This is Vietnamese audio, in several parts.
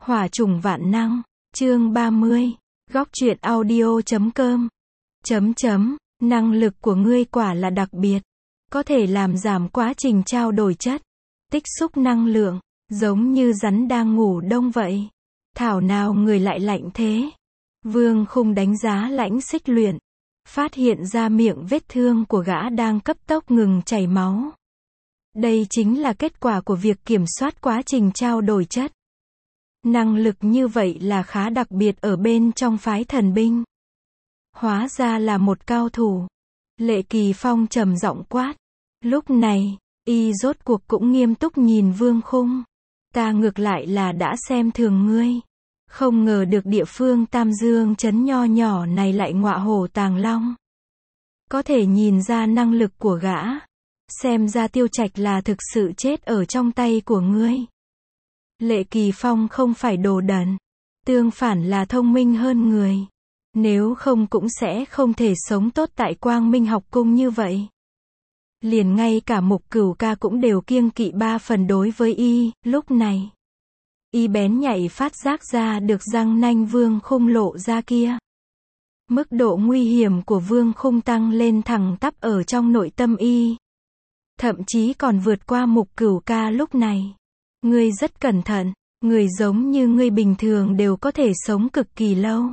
Hỏa trùng vạn năng, chương 30, góc truyện audio.com. Năng lực của ngươi quả là đặc biệt, có thể làm giảm quá trình trao đổi chất, tích xúc năng lượng, giống như rắn đang ngủ đông vậy. Thảo nào người lại lạnh thế? Vương Khung đánh giá Lãnh Xích Luyện, phát hiện ra miệng vết thương của gã đang cấp tốc ngừng chảy máu. Đây chính là kết quả của việc kiểm soát quá trình trao đổi chất. Năng lực như vậy là khá đặc biệt ở bên trong phái thần binh. Hóa ra là một cao thủ. Lệ Kỳ Phong trầm giọng quát. Lúc này, y rốt cuộc cũng nghiêm túc nhìn Vương Khung. Ta ngược lại là đã xem thường ngươi. Không ngờ được địa phương Tam Dương trấn nho nhỏ này lại ngọa hổ tàng long. Có thể nhìn ra năng lực của gã. Xem ra Tiêu Trạch là thực sự chết ở trong tay của ngươi. Lệ Kỳ Phong không phải đồ đần. Tương phản là thông minh hơn người. Nếu không cũng sẽ không thể sống tốt tại Quang Minh học cung như vậy. Liền ngay cả Mục Cửu Ca cũng đều kiêng kỵ 3 phần đối với y, lúc này. Y bén nhạy phát giác ra được răng nanh Vương Khung lộ ra kia. Mức độ nguy hiểm của Vương Khung tăng lên thẳng tắp ở trong nội tâm y. Thậm chí còn vượt qua Mục Cửu Ca lúc này. Ngươi rất cẩn thận, người giống như ngươi bình thường đều có thể sống cực kỳ lâu.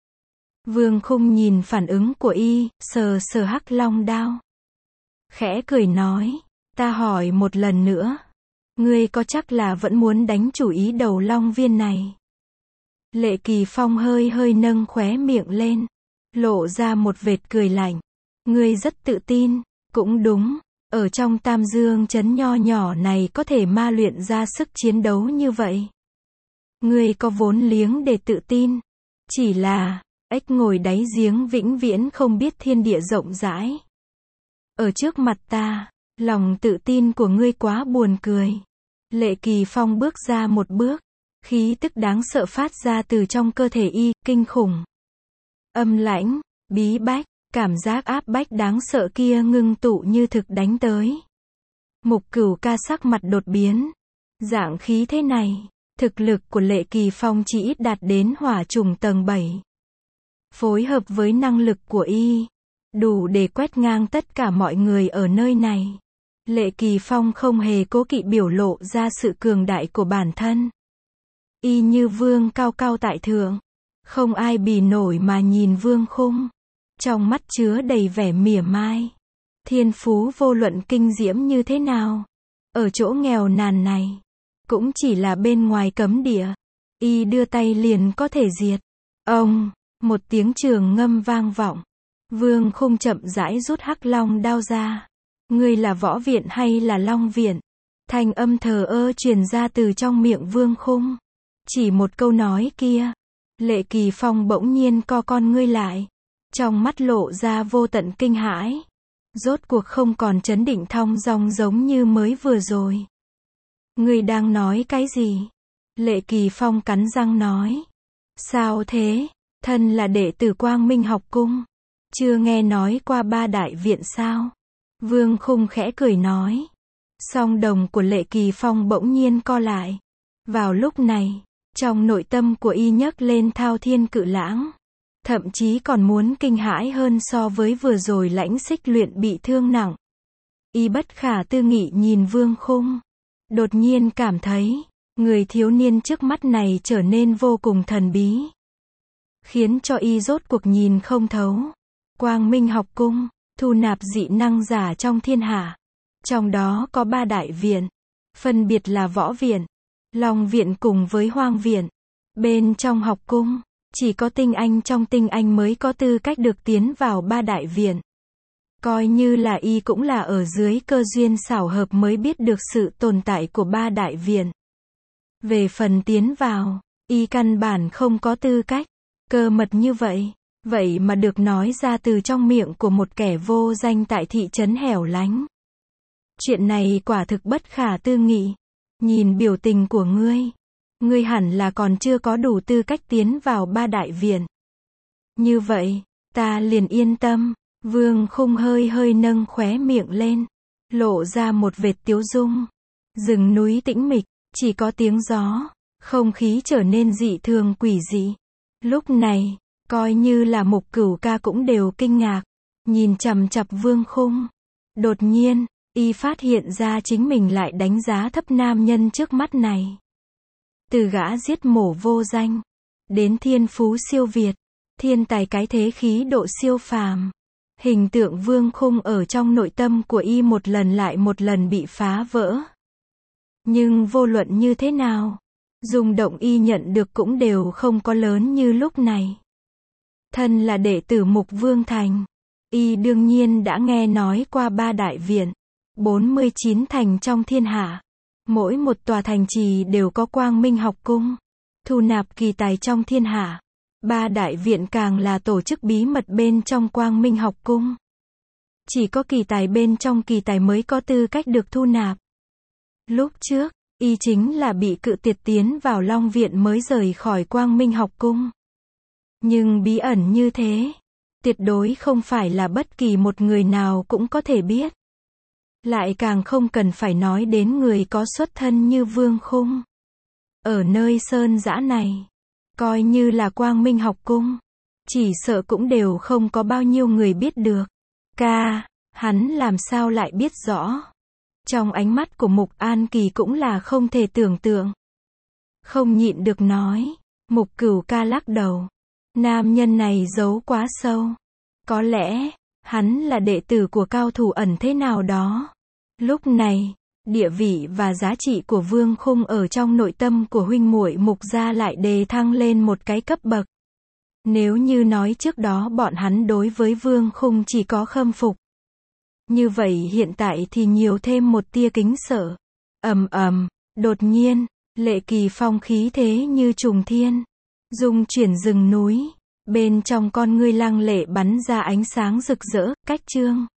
Vương Khung nhìn phản ứng của y, sờ sờ hắc long đao. Khẽ cười nói, ta hỏi một lần nữa. Ngươi có chắc là vẫn muốn đánh chủ ý đầu long viên này? Lệ Kỳ Phong hơi hơi nâng khóe miệng lên. Lộ ra một vệt cười lạnh. Ngươi rất tự tin, cũng đúng. Ở trong Tam Dương trấn nho nhỏ này có thể ma luyện ra sức chiến đấu như vậy. Ngươi có vốn liếng để tự tin. Chỉ là, ếch ngồi đáy giếng vĩnh viễn không biết thiên địa rộng rãi. Ở trước mặt ta, lòng tự tin của ngươi quá buồn cười. Lệ Kỳ Phong bước ra một bước. Khí tức đáng sợ phát ra từ trong cơ thể y, kinh khủng. Âm lãnh, bí bách. Cảm giác áp bách đáng sợ kia ngưng tụ như thực đánh tới. Mục Cửu Ca sắc mặt đột biến. Dạng khí thế này, thực lực của Lệ Kỳ Phong chỉ ít đạt đến hỏa trùng tầng 7. Phối hợp với năng lực của y, đủ để quét ngang tất cả mọi người ở nơi này. Lệ Kỳ Phong không hề cố kỵ biểu lộ ra sự cường đại của bản thân. Y như vương cao cao tại thượng. Không ai bì nổi mà nhìn Vương Khung. Trong mắt chứa đầy vẻ mỉa mai. Thiên phú vô luận kinh diễm như thế nào. Ở chỗ nghèo nàn này. Cũng chỉ là bên ngoài cấm địa. Y đưa tay liền có thể diệt. Ông, một tiếng trường ngâm vang vọng. Vương Khung chậm rãi rút hắc long đao ra. Ngươi là võ viện hay là long viện? Thanh âm thờ ơ truyền ra từ trong miệng Vương Khung. Chỉ một câu nói kia. Lệ Kỳ Phong bỗng nhiên co con ngươi lại. Trong mắt lộ ra vô tận kinh hãi. Rốt cuộc không còn trấn định thong dong giống như mới vừa rồi. Ngươi đang nói cái gì? Lệ Kỳ Phong cắn răng nói. Sao thế? Thân là đệ tử Quang Minh học cung. Chưa nghe nói qua 3 đại viện sao? Vương Khung khẽ cười nói. Song đồng của Lệ Kỳ Phong bỗng nhiên co lại. Vào lúc này, trong nội tâm của y nhấc lên thao thiên cự lãng. Thậm chí còn muốn kinh hãi hơn so với vừa rồi Lãnh Xích Luyện bị thương nặng. Y bất khả tư nghị nhìn Vương Khung. Đột nhiên cảm thấy, người thiếu niên trước mắt này trở nên vô cùng thần bí. Khiến cho y rốt cuộc nhìn không thấu. Quang Minh học cung, thu nạp dị năng giả trong thiên hạ. Trong đó có 3 đại viện. Phân biệt là Võ Viện, Long Viện cùng với Hoang Viện. Bên trong học cung. Chỉ có tinh anh trong tinh anh mới có tư cách được tiến vào 3 đại viện. Coi như là y cũng là ở dưới cơ duyên xảo hợp mới biết được sự tồn tại của 3 đại viện. Về phần tiến vào, y căn bản không có tư cách. Cơ mật như vậy, vậy mà được nói ra từ trong miệng của một kẻ vô danh tại thị trấn hẻo lánh. Chuyện này quả thực bất khả tư nghị. Nhìn biểu tình của ngươi. Ngươi hẳn là còn chưa có đủ tư cách tiến vào 3 đại viện. Như vậy, ta liền yên tâm. Vương Khung hơi hơi nâng khóe miệng lên. Lộ ra một vệt tiếu dung. Rừng núi tĩnh mịch, chỉ có tiếng gió. Không khí trở nên dị thường quỷ dị. Lúc này, coi như là Mục Cửu Ca cũng đều kinh ngạc, nhìn chằm chằm Vương Khung. Đột nhiên, y phát hiện ra chính mình lại đánh giá thấp nam nhân trước mắt này. Từ gã giết mổ vô danh, đến thiên phú siêu việt, thiên tài cái thế khí độ siêu phàm. Hình tượng Vương Khung ở trong nội tâm của y một lần lại một lần bị phá vỡ. Nhưng vô luận như thế nào, rung động y nhận được cũng đều không có lớn như lúc này. Thân là đệ tử Mục Vương Thành, y đương nhiên đã nghe nói qua 3 đại viện, 49 thành trong thiên hạ. Mỗi một tòa thành trì đều có Quang Minh học cung, thu nạp kỳ tài trong thiên hạ. 3 đại viện càng là tổ chức bí mật bên trong Quang Minh học cung. Chỉ có kỳ tài bên trong kỳ tài mới có tư cách được thu nạp. Lúc trước, y chính là bị cự tuyệt tiến vào Long Viện mới rời khỏi Quang Minh học cung. Nhưng bí ẩn như thế, tuyệt đối không phải là bất kỳ một người nào cũng có thể biết. Lại càng không cần phải nói đến người có xuất thân như Vương Khung. Ở nơi sơn dã này, coi như là Quang Minh học cung, chỉ sợ cũng đều không có bao nhiêu người biết được. Hắn làm sao lại biết rõ? Trong ánh mắt của Mục An Kỳ cũng là không thể tưởng tượng. Không nhịn được nói, Mục Cửu Ca lắc đầu. Nam nhân này giấu quá sâu. Có lẽ, hắn là đệ tử của cao thủ ẩn thế nào đó. Lúc này, địa vị và giá trị của Vương Khung ở trong nội tâm của huynh muội Mục gia lại đề thăng lên một cái cấp bậc. Nếu như nói trước đó bọn hắn đối với Vương Khung chỉ có khâm phục, như vậy hiện tại thì nhiều thêm một tia kính sợ. Đột nhiên, Lệ Kỳ Phong khí thế như trùng thiên, dung chuyển rừng núi, bên trong con ngươi lăng lệ bắn ra ánh sáng rực rỡ, cách chương.